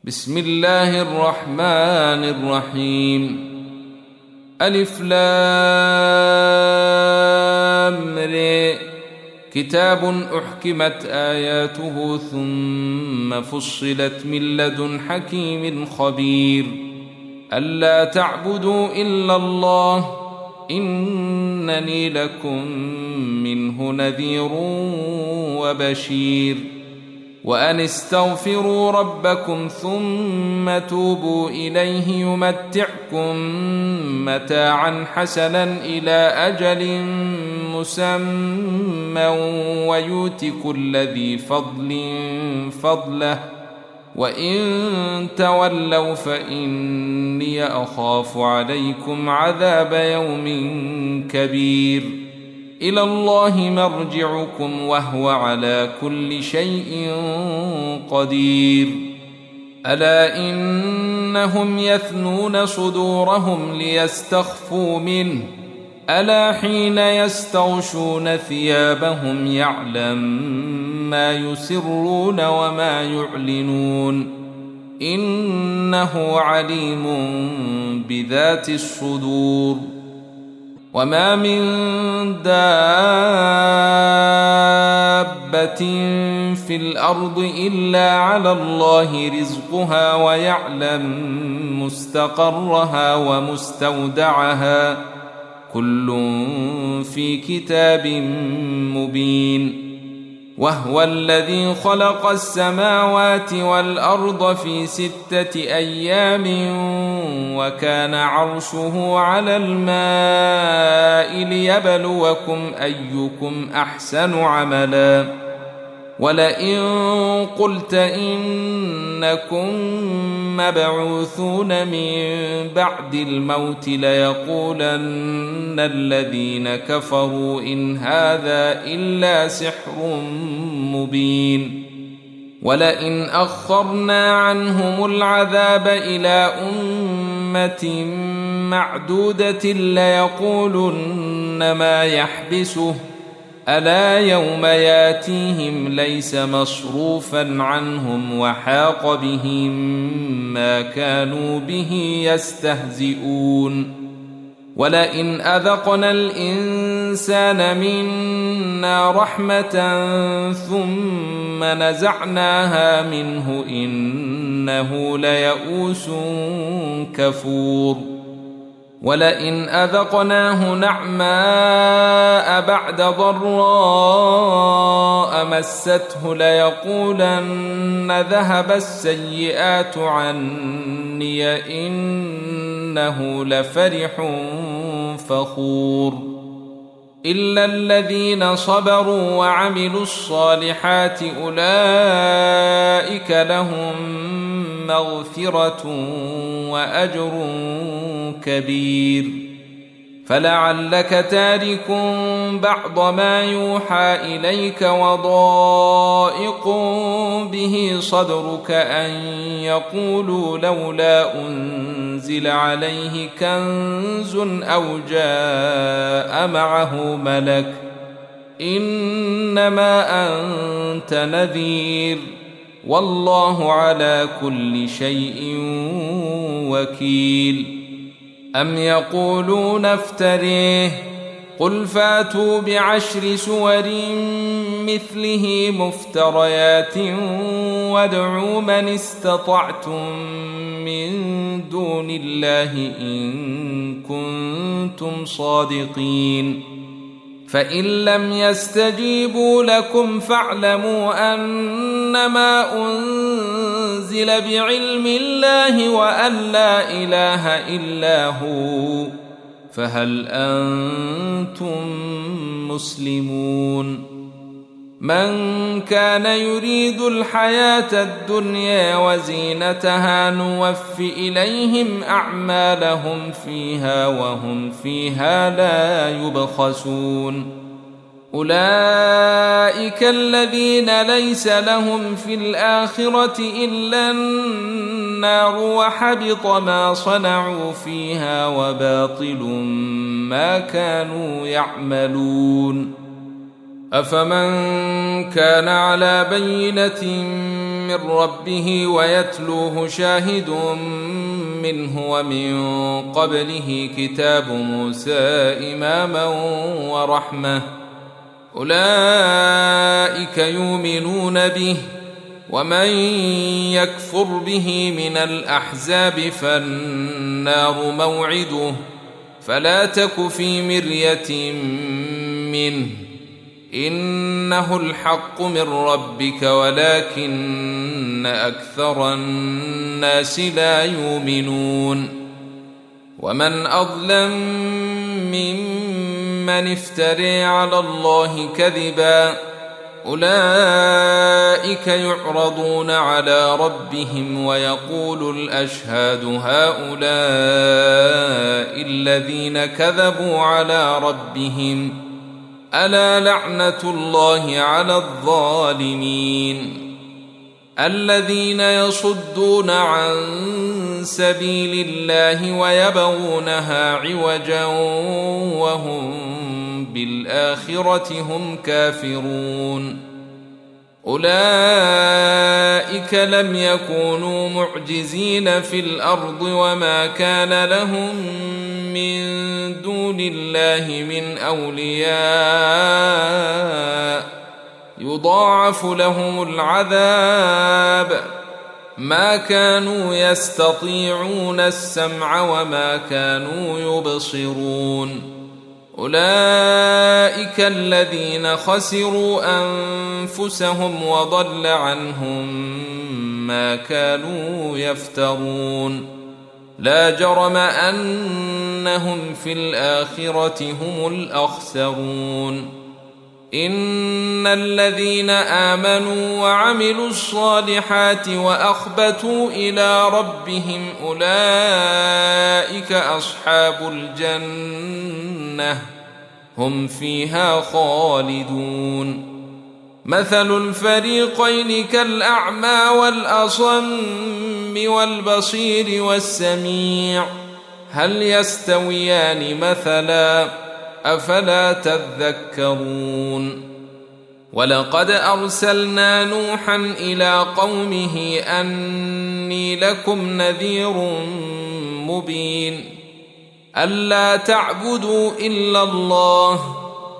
بسم الله الرحمن الرحيم. ألف لام ر. كتاب أحكمت آياته ثم فصلت من لدن حكيم خبير. ألا تعبدوا إلا الله إنني لكم منه نذير وبشير. وأن استغفروا ربكم ثم توبوا إليه يمتعكم متاعا حسنا إلى أجل مسمى ويؤت كل ذي فضل فضله وإن تولوا فإني أخاف عليكم عذاب يوم كبير. إلى الله مرجعكم وهو على كل شيء قدير. ألا إنهم يثنون صدورهم ليستخفوا منه ألا حين يستغشون ثيابهم يعلم ما يسرون وما يعلنون إنه عليم بذات الصدور. وما من دابة في الأرض إلا على الله رزقها ويعلم مستقرها ومستودعها كل في كتاب مبين. وهو الذي خلق السماوات والأرض في 6 أيام وكان عرشه على الماء ليبلوكم أيكم أحسن عملا. ولئن قلت إنكم مبعوثون من بعد الموت ليقولن الذين كفروا إن هذا إلا سحر مبين. ولئن أخرنا عنهم العذاب إلى أمة معدودة ليقولن ما يحبسه ألا يوم ياتيهم ليس مصروفا عنهم وحاق بهم ما كانوا به يستهزئون. ولئن أذقنا الإنسان منا رحمة ثم نزعناها منه إنه ليئوس كفور. ولئن أذقناه نعماء بعد ضراء مسته ليقولن ذهب السيئات عني إنه لفرح فخور. إلا الذين صبروا وعملوا الصالحات أولئك لهم مغفرة وأجر كبير. فلعلك تارك بعض ما يوحى إليك وضائق به صدرك أن يقولوا لولا أنزل عليه كنز أو جاء معه ملك إنما أنت نذير والله على كل شيء وكيل. أم يقولون افتريه قل فاتوا ب10 سور مثله مفتريات وادعوا من استطعتم من دون الله إن كنتم صادقين. فإن لم يستجيبوا لكم فاعلموا أنما أنزل بعلم الله وأن لا إله إلا هو فهل أنتم مسلمون. من كان يريد الحياة الدنيا وزينتها نوف إليهم أعمالهم فيها وهم فيها لا يبخسون. أولئك الذين ليس لهم في الآخرة إلا النار وحبط ما صنعوا فيها وباطل ما كانوا يعملون. أفمن كان على بينة من ربه ويتلوه شاهد منه ومن قبله كتاب موسى إماما ورحمة أولئك يؤمنون به ومن يكفر به من الأحزاب فالنار موعده فلا تك في مرية منه إنه الحق من ربك ولكن أكثر الناس لا يؤمنون ومن أظلم ممن افترى على الله كذبا أولئك يعرضون على ربهم ويقول الأشهاد هؤلاء الذين كذبوا على ربهم ألا لعنة الله على الظالمين الذين يصدون عن سبيل الله ويبغونها عوجا وهم بالآخرة هم كافرون أولئك لم يكونوا معجزين في الأرض وما كان لهم من دون الله من أولياء يضاعف لهم العذاب ما كانوا يستطيعون السمع وما كانوا يبصرون أولئك الذين خسروا أنفسهم وضل عنهم ما كانوا يفترون لا جرم أنهم في الآخرة هم الأخسرون إن الذين آمنوا وعملوا الصالحات وأخبتوا إلى ربهم أولئك أصحاب الجنة هم فيها خالدون مثل الفريقين كالأعمى والأصم والبصير والسميع هل يستويان مثلا أفلا تذكرون ولقد أرسلنا نوحا إلى قومه أني لكم نذير مبين ألا تعبدوا إلا الله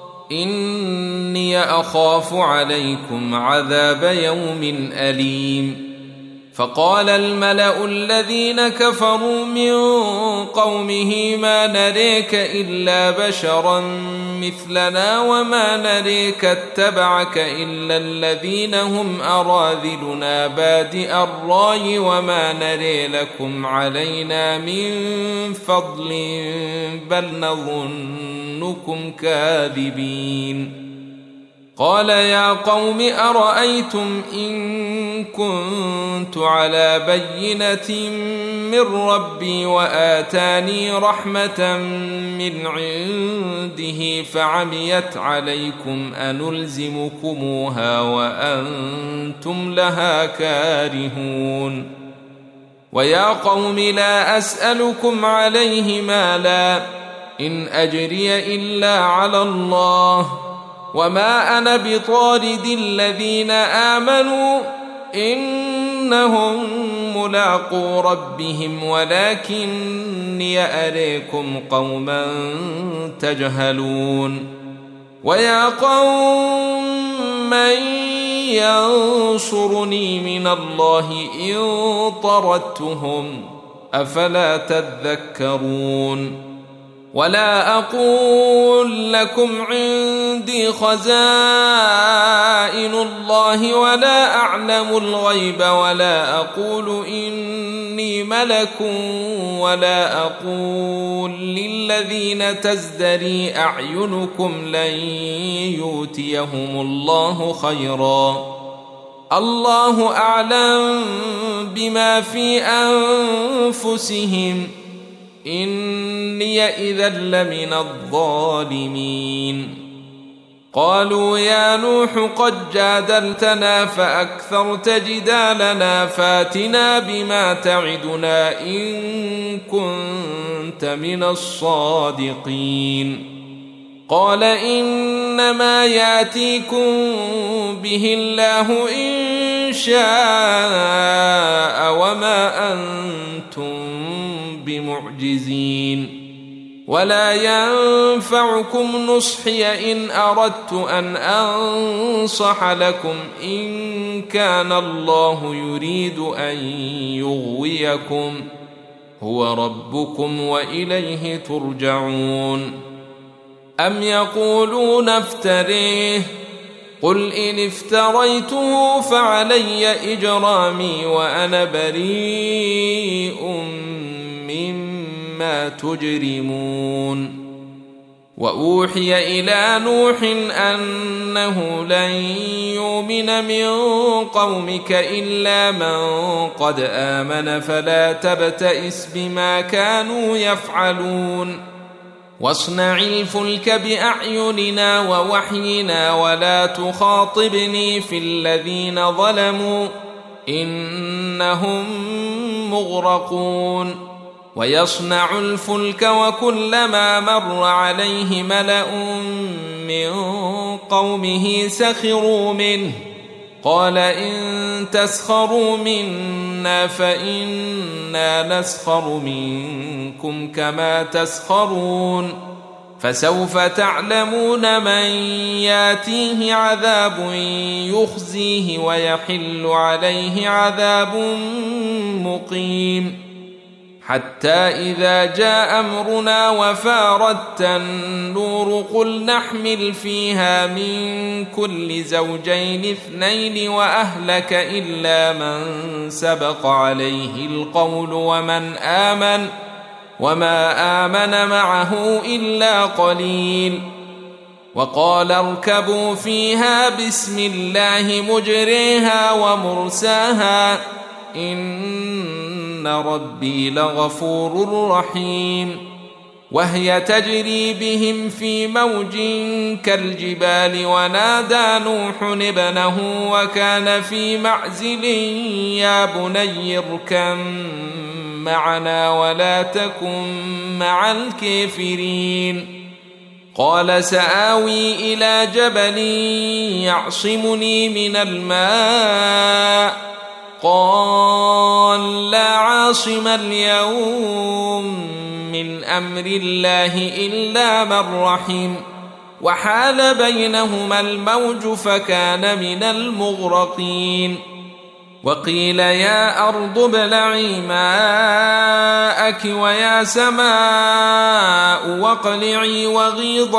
إني أخاف عليكم عذاب يوم أليم فقال الملأ الذين كفروا من قومه ما نريك إلا بشرا مثلنا وما نريك اتبعك إلا الذين هم أراذلنا بادئ الرأي وما نري لكم علينا من فضل بل نظنكم كاذبين قال يا قوم أرأيتم إن كنت على بينة من ربي وآتاني رحمة من عنده فعميت عليكم أنلزمكموها وأنتم لها كارهون ويا قوم لا أسألكم عليه مالا إن أجري إلا على الله وما أنا بطارد الذين آمنوا إنهم ملاقو ربهم ولكني أريكم قوما تجهلون ويا قوم من ينصرني من الله إن طردتهم أفلا تذكرون ولا أقول لكم عندي خزائن الله ولا أعلم الغيب ولا أقول إني ملك ولا أقول للذين تزدري أعينكم لن يؤتيهم الله خيرا الله أعلم بما في أنفسهم إني إذا لمن الظالمين قالوا يا نوح قد جادلتنا فأكثرت جدالنا فاتنا بما تعدنا إن كنت من الصادقين قال إنما ياتيكم به الله إن شاء وما أنتم بمعجزين ولا ينفعكم نصحي إن أردت أن أنصح لكم إن كان الله يريد أن يغويكم هو ربكم وإليه ترجعون أم يقولون افتريه قل إن افتريته فعلي إجرامي وأنا بريء مما تجرمون وأوحي إلى نوح أنه لن يؤمن من قومك إلا من قد آمن فلا تبتئس بما كانوا يفعلون واصنع الفلك بأعيننا ووحينا ولا تخاطبني في الذين ظلموا إنهم مغرقون ويصنع الفلك وكلما مر عليه ملأ من قومه سخروا منه قال إن تسخروا منا فإنا نسخر منكم كما تسخرون فسوف تعلمون من ياتيه عذاب يخزيه ويحل عليه عذاب مقيم حتى إذا جاء أمرنا وفارت النور قل نحمل فيها من كل زوجين اثنين وأهلك إلا من سبق عليه القول وما آمن معه إلا قليل وقال اركبوا فيها بسم الله مجريها ومرساها إن ربي لغفور رحيم وهي تجري بهم في موج كالجبال ونادى نوح ابنه وكان في معزل يا بني اركب معنا ولا تكن مع الكافرين قال سآوي إلى جبل يعصمني من الماء قال لا عاصم اليوم من أمر الله إلا من رحم وحال بينهما الموج فكان من المغرقين وقيل يا أرض ابلعي ماءك ويا سماء واقلعي وغيض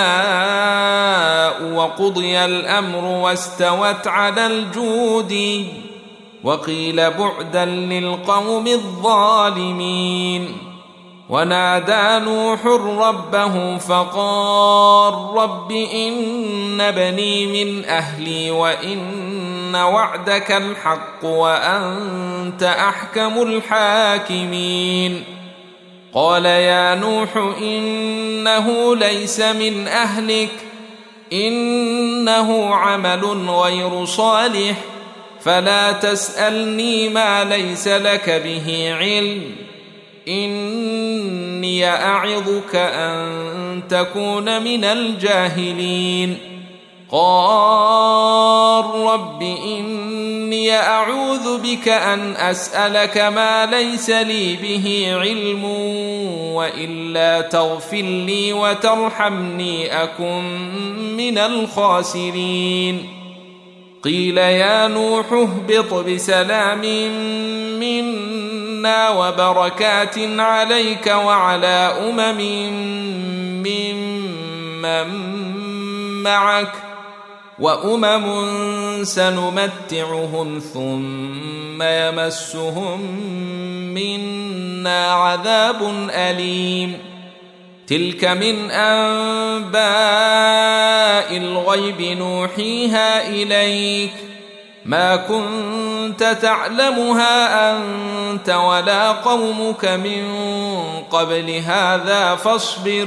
الماء وقضي الأمر واستوت على الجود وقيل بعدا للقوم الظالمين ونادى نوح ربه فقال رب إن بني من أهلي وإن وعدك الحق وأنت أحكم الحاكمين قال يا نوح إنه ليس من أهلك إنه عمل غير صالح فلا تسألني ما ليس لك به علم إني أعظك أن تكون من الجاهلين قال رب إني أعوذ بك أن أسألك ما ليس لي به علم وإلا تغفر لي وترحمني أكن من الخاسرين قيل يا نوح اهبط بسلام منا وبركات عليك وعلى ممن معك وأمم سنمتعهم ثم يمسهم منا عذاب أليم تلك من أنباء الغيب نوحيها إليك ما كنت تعلمها أنت ولا قومك من قبل هذا فاصبر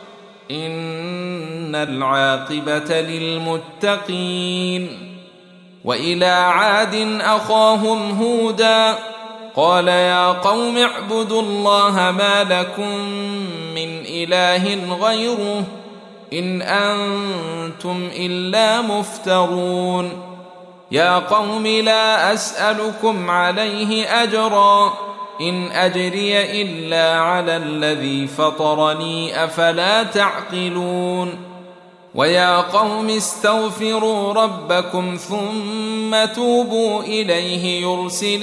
إن العاقبة للمتقين وإلى عاد أخاهم هودا قال يا قوم اعبدوا الله ما لكم من إله غيره إن أنتم إلا مفترون يا قوم لا أسألكم عليه أجرا إن أجري إلا على الذي فطرني أفلا تعقلون ويا قوم استغفروا ربكم ثم توبوا إليه يرسل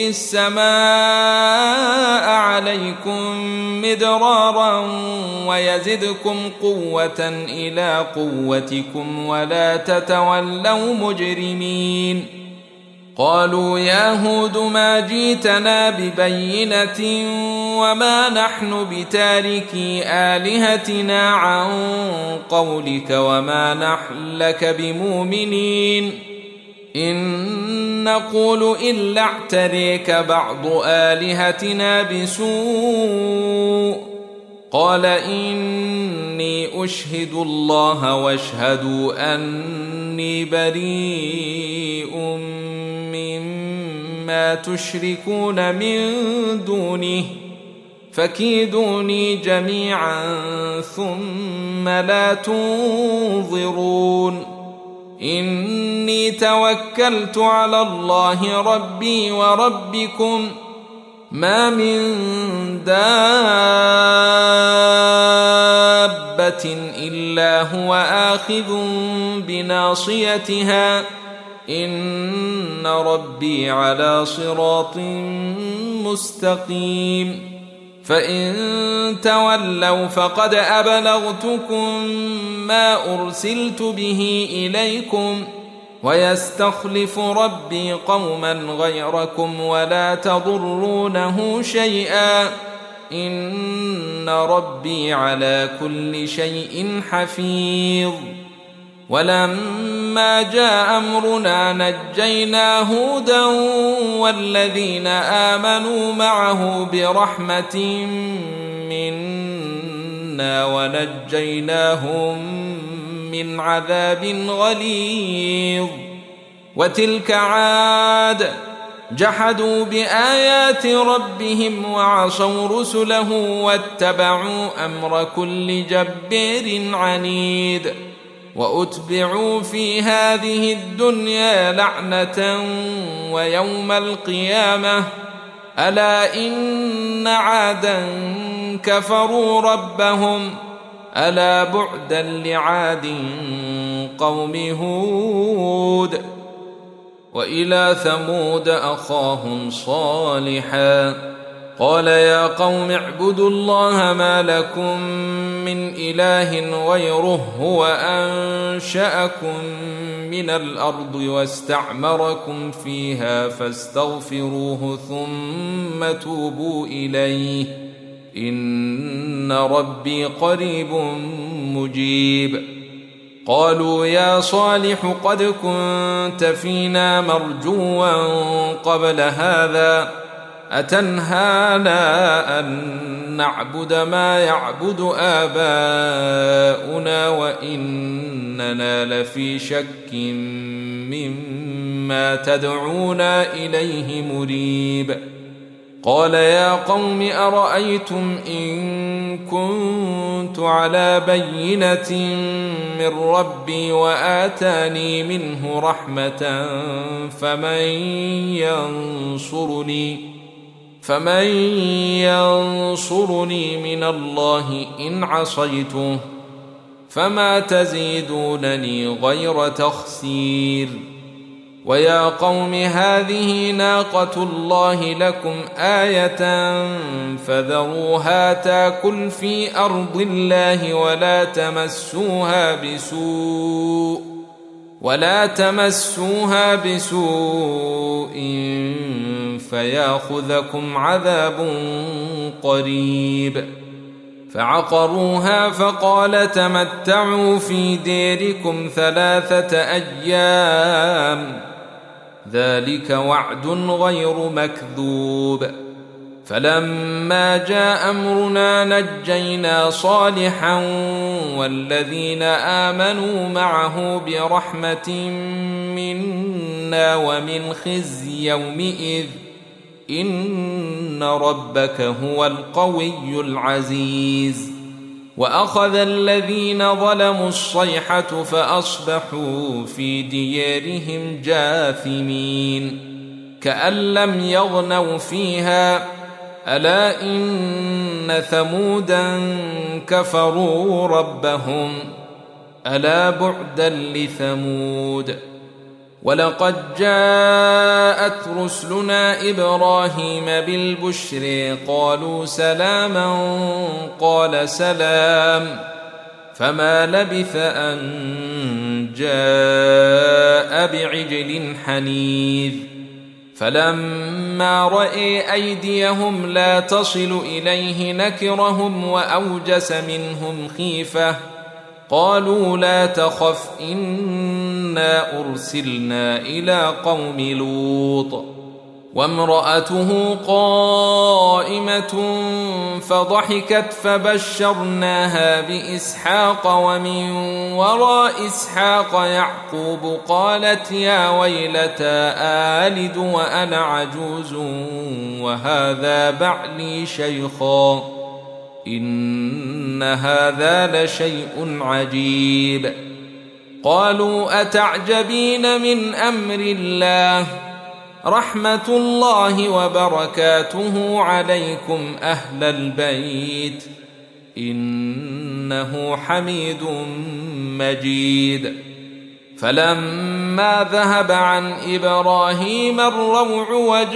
السماء عليكم مدرارا ويزدكم قوة إلى قوتكم ولا تتولوا مجرمين قالوا يا هود ما جئتنا ببينة وما نحن بتاركي آلهتنا عن قولك وما نحن لك بمؤمنين إن نقول إلا اعتريك بعض آلهتنا بسوء قال إني أشهد الله واشهدوا أني بريء مما تشركون من دونه فكيدوني جميعا ثم لا تنظرون إني توكلت على الله ربي وربكم ما من دابة إلا هو آخذ بناصيتها إن ربي على صراط مستقيم فإن تولوا فقد أبلغتكم ما أرسلت به إليكم ويستخلف ربي قوما غيركم ولا تضرونه شيئا إن ربي على كل شيء حفيظ ولما جاء أمرنا نجينا هودا والذين آمنوا معه برحمة منا ونجيناهم من عذاب غليظ وتلك عاد جحدوا بآيات ربهم وعصوا رسله واتبعوا أمر كل جبار عنيد وأتبعوا في هذه الدنيا لعنة ويوم القيامة ألا إن عادا كفروا ربهم ألا بعدا لعاد قوم هود وإلى ثمود أخاهم صالحا قال يا قوم اعبدوا الله ما لكم من إله غيره هو أنشأكم من الأرض واستعمركم فيها فاستغفروه ثم توبوا إليه إن ربي قريب مجيب قالوا يا صالح قد كنت فينا مرجوا قبل هذا أتنهانا أن نعبد ما يعبد آباؤنا وإننا لفي شك مما تدعونا إليه مريب قال يا قوم أرأيتم إن كنت على بينة من ربي وآتاني منه رحمة فمن ينصرني من الله إن عصيته فما تزيدونني غير تخسير ويا قوم هذه ناقة الله لكم آية فذروها تاكل في أرض الله ولا تمسوها بسوء فياخذكم عذاب قريب فعقروها فقال تمتعوا في ديركم 3 أيام ذلك وعد غير مكذوب فلما جاء أمرنا نجينا صالحا والذين آمنوا معه برحمة منا ومن خزي يومئذ إن ربك هو القوي العزيز وأخذ الذين ظلموا الصيحة فأصبحوا في ديارهم جاثمين كأن لم يغنوا فيها ألا إن ثمودا كفروا ربهم ألا بعدا لثمود ولقد جاءت رسلنا إبراهيم بالبشر قالوا سلاما قال سلام فما لبث أن جاء بعجل حنيذ فلما رأى أيديهم لا تصل إليه نكرهم وأوجس منهم خيفة قالوا لا تخف إنا أرسلنا إلى قوم لوط وامرأته قائمة فضحكت فبشرناها بإسحاق ومن وراء إسحاق يعقوب قالت يا ويلتى آلد وأنا عجوز وهذا بعلي شيخا إن هذا لشيء عجيب قالوا أتعجبين من أمر الله رحمة الله وبركاته عليكم أهل البيت إنه حميد مجيد فلما ذهب عن إبراهيم الروع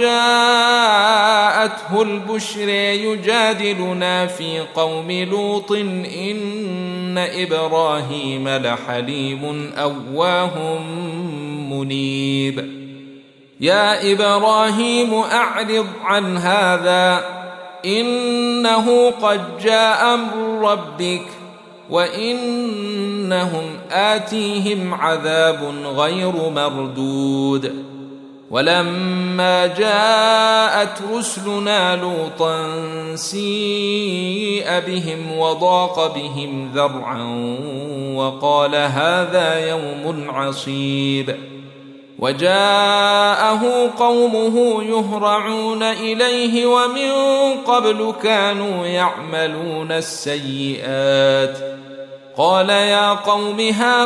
وجاءته البشر يجادلنا في قوم لوط إن إبراهيم لحليم أواه منيب يا إبراهيم أعرض عن هذا إنه قد جاء أمر ربك وإنهم آتيهم عذاب غير مردود ولما جاءت رسلنا لوطا سيء بهم وضاق بهم ذرعا وقال هذا يوم عصيب وجاءه قومه يهرعون إليه ومن قبل كانوا يعملون السيئات قال يا قوم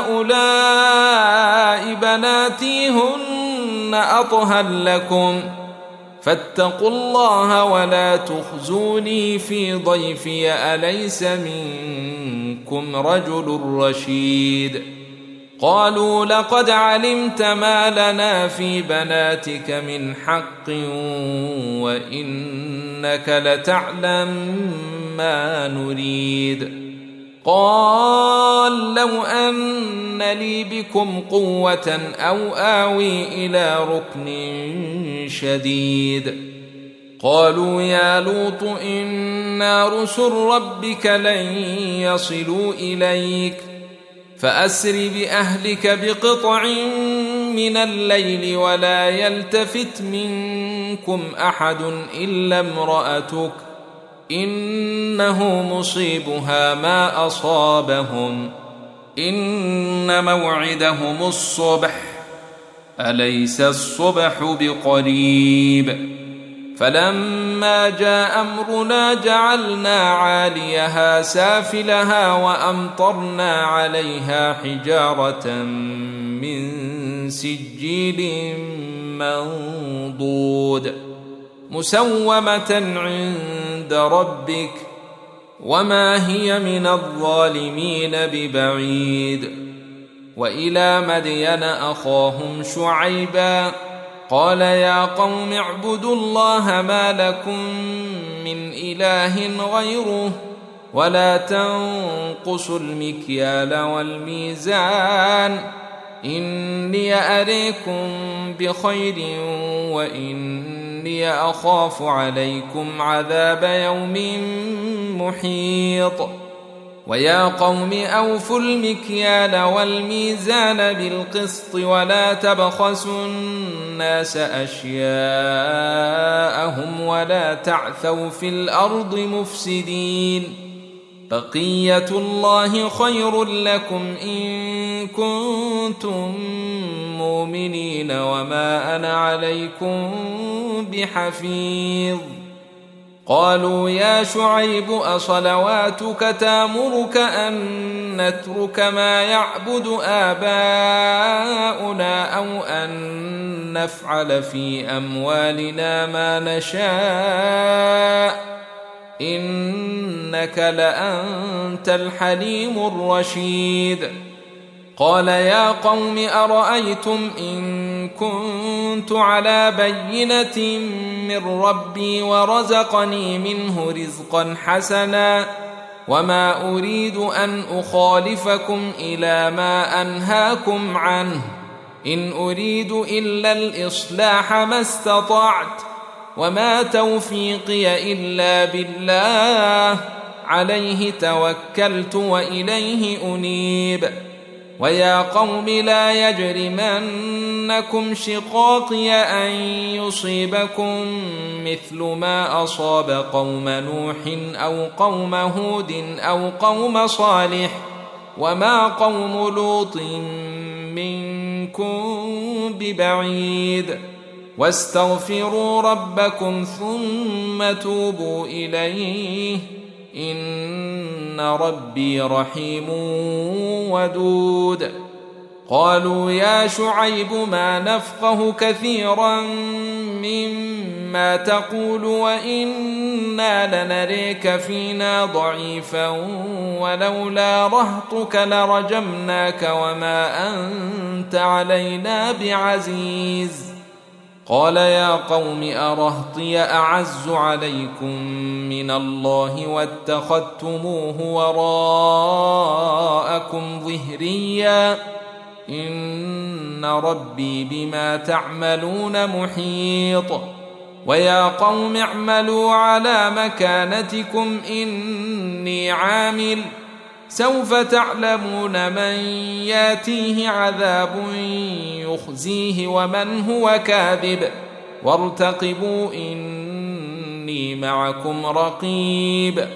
هؤلاء بناتي هن أطهر لكم فاتقوا الله ولا تخزوني في ضيفي أليس منكم رجل رشيد قالوا لقد علمت ما لنا في بناتك من حق وإنك لتعلم ما نريد قال لو أن لي بكم قوة أو آوي إلى ركن شديد قالوا يا لوط إنا رسل ربك لن يصلوا إليك فأسر بأهلك بقطع من الليل ولا يلتفت منكم أحد إلا امرأتك إنه مصيبها ما أصابهم إن موعدهم الصبح أليس الصبح بقريب فلما جاء أمرنا جعلنا عاليها سافلها وأمطرنا عليها حجارة من سجيل منضود مسومة عند ربك وما هي من الظالمين ببعيد وإلى مدين أخاهم شعيبا قال يا قوم اعبدوا الله ما لكم من إله غيره ولا تنقصوا المكيال والميزان إني أريكم بخير وإني أخاف عليكم عذاب يوم محيط ويا قوم أوفوا المكيال والميزان بالقسط ولا تبخسوا الناس أشياءهم ولا تعثوا في الأرض مفسدين بقية الله خير لكم إن كنتم مؤمنين وما أنا عليكم بحفيظ قالوا يا شعيب أصلواتك تأمرك أن نترك ما يعبد آباؤنا أو أن نفعل في أموالنا ما نشاء إنك لأنت الحليم الرشيد. قال يا قوم أرأيتم إن كنت على بينة من ربي ورزقني منه رزقا حسنا وما أريد أن أخالفكم إلى ما أنهاكم عنه إن أريد إلا الإصلاح ما استطعت وما توفيقي إلا بالله عليه توكلت وإليه أنيب. ويا قوم لا يجرمنكم شقاقي أن يصيبكم مثل ما أصاب قوم نوح أو قوم هود أو قوم صالح وما قوم لوط منكم ببعيد واستغفروا ربكم ثم توبوا إليه إن ربي رحيم ودود. قالوا يا شعيب ما نفقه كثيرا مما تقول وإنا لنريك فينا ضعيفا ولولا رهطك لرجمناك وما أنت علينا بعزيز. قال يا قوم أرهطي أعز عليكم من الله واتخذتموه وراءكم ظهريا إن ربي بما تعملون محيط. ويا قوم اعملوا على مكانتكم إني عامل سوف تعلمون من ياتيه عذاب يخزيه ومن هو كاذب وارتقبوا إني معكم رقيب.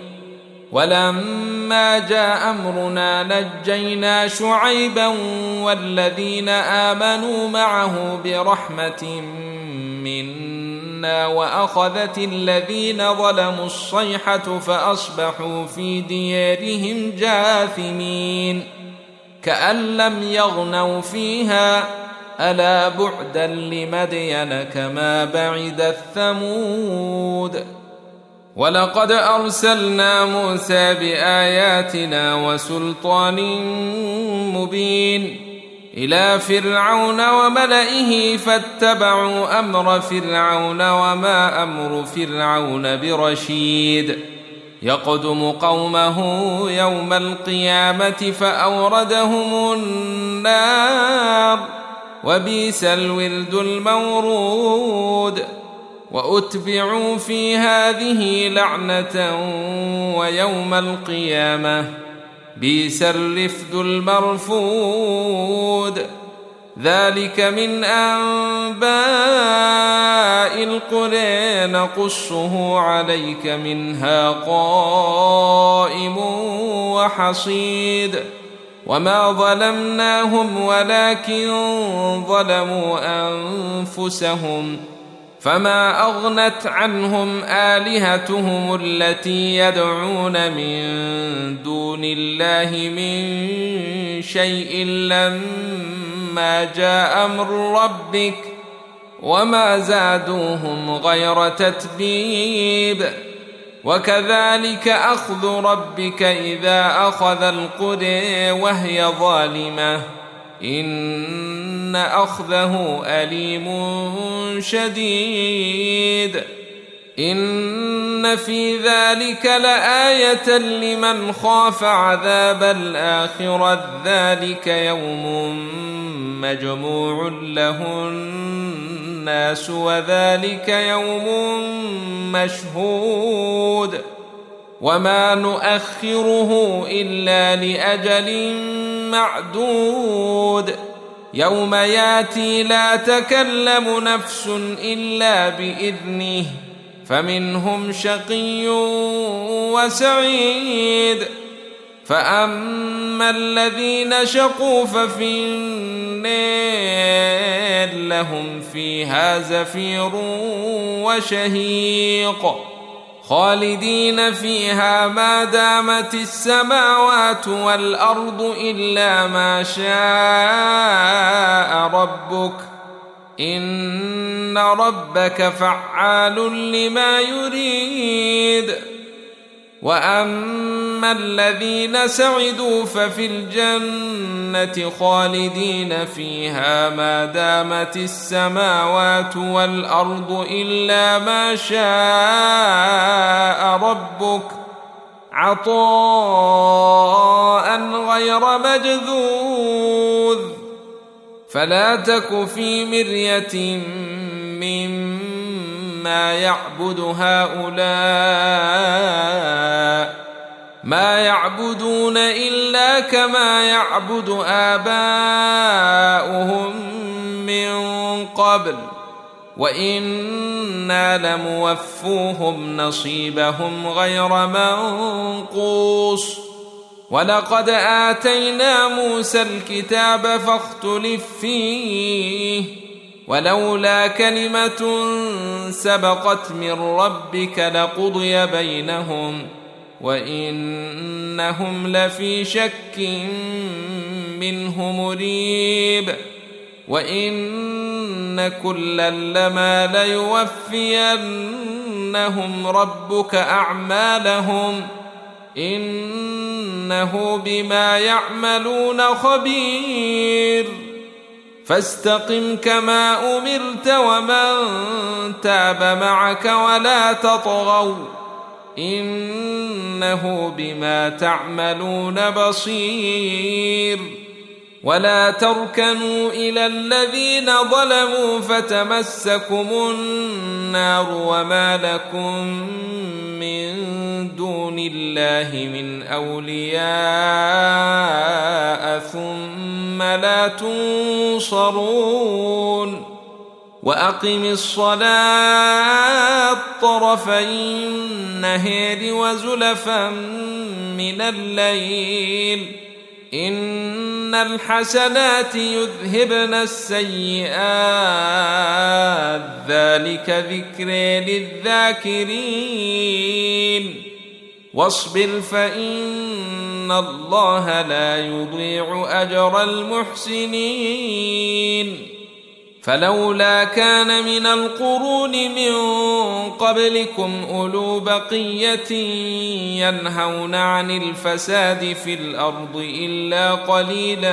ولما جاء أمرنا نجينا شعيبا والذين آمنوا معه برحمة منا وأخذت الذين ظلموا الصيحة فأصبحوا في ديارهم جاثمين كأن لم يغنوا فيها ألا بعدا لمدين كما بعدت ثمود. ولقد أرسلنا موسى بآياتنا وسلطان مبين إلى فرعون وملئه فاتبعوا أمر فرعون وما أمر فرعون برشيد يقدم قومه يوم القيامة فأوردهم النار وبئس الورد المورود. وأتبعوا في هذه لعنة ويوم القيامة بئس الرفد المرفود. ذلك من أنباء القرى نقصه عليك منها قائم وحصيد. وما ظلمناهم ولكن ظلموا أنفسهم فما أغنت عنهم آلهتهم التي يدعون من دون الله من شيء لما جاء أمر ربك وما زادوهم غير تتبيب. وكذلك أخذ ربك إذا أخذ القرى وهي ظالمة إن أخذه أليم شديد. إن في ذلك لآية لمن خاف عذاب الآخرة ذلك يوم مجموع له الناس وذلك يوم مشهود وما نؤخره إلا لأجل معدود. يوم ياتي لا تكلم نفس إلا بإذنه فمنهم شقي وسعيد. فأما الذين شقوا ففي النار لهم فيها زفير وشهيق خالدين فيها ما دامت السماوات والأرض إلا ما شاء ربك إن ربك فعال لما يريد. وأما الذين سعدوا ففي الجنة خالدين فيها ما دامت السماوات والأرض إلا ما شاء ربك عطاء غير مجذوذ. فلا تك في مرية مما يعبد هؤلاء ما يعبدون إلا كما يعبد آباؤهم من قبل وإنا لموفوهم نصيبهم غير منقوص. ولقد آتينا موسى الكتاب فاختلف فيه ولولا كلمة سبقت من ربك لقضي بينهم وإنهم لفي شك منه مريب. وإن كلا لما ليوفينهم ربك أعمالهم إنه بما يعملون خبير. فاستقم كما أمرت ومن تاب معك ولا تطغوا إنه بما تعملون بصير. ولا تركنوا إلى الذين ظلموا فتمسكم النار وما لكم من دون الله من أولياء ثم لا تنصرون. وأقم الصلاة طرفي النهار وزلفا من الليل إن الحسنات يذهبن السيئات ذلك ذكر للذاكرين. واصبر فإن الله لا يضيع أجر المحسنين. فلولا كان من القرون من قبلكم أولو بقية ينهون عن الفساد في الأرض إلا قليلا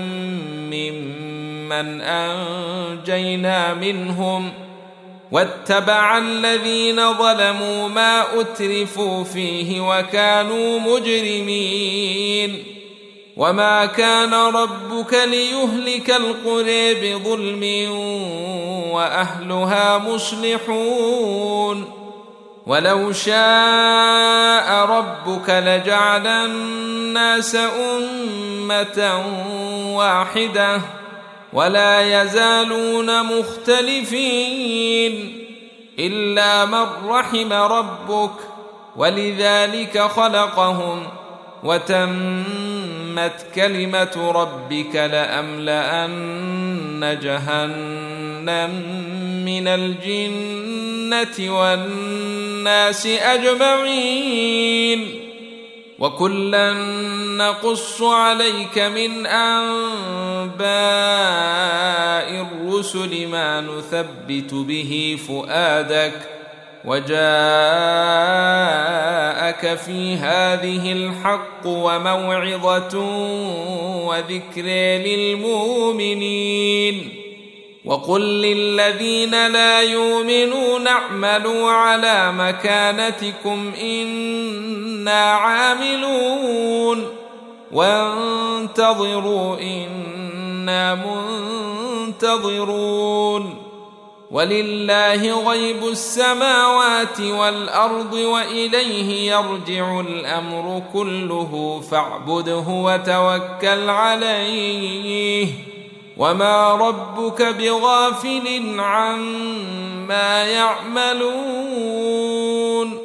ممن أنجينا منهم واتبع الذين ظلموا ما أترفوا فيه وكانوا مجرمين. وما كان ربك ليهلك القرى بظلم وأهلها مصلحون. ولو شاء ربك لجعل الناس أمة واحدة ولا يزالون مختلفين إلا من رحم ربك ولذلك خلقهم وتمت كلمة ربك لأملأن جهنم من الجنة والناس أجمعين. وكلا نقص عليك من أنباء الرسل ما نثبت به فؤادك وجاءك في هذه الحق وموعظة وذكر للمؤمنين. وقل للذين لا يؤمنون اعملوا على مكانتكم إنا عاملون وانتظروا إنا منتظرون. ولله غيب السماوات والأرض وإليه يرجع الأمر كله فاعبده وتوكل عليه وما ربك بغافل عما يعملون.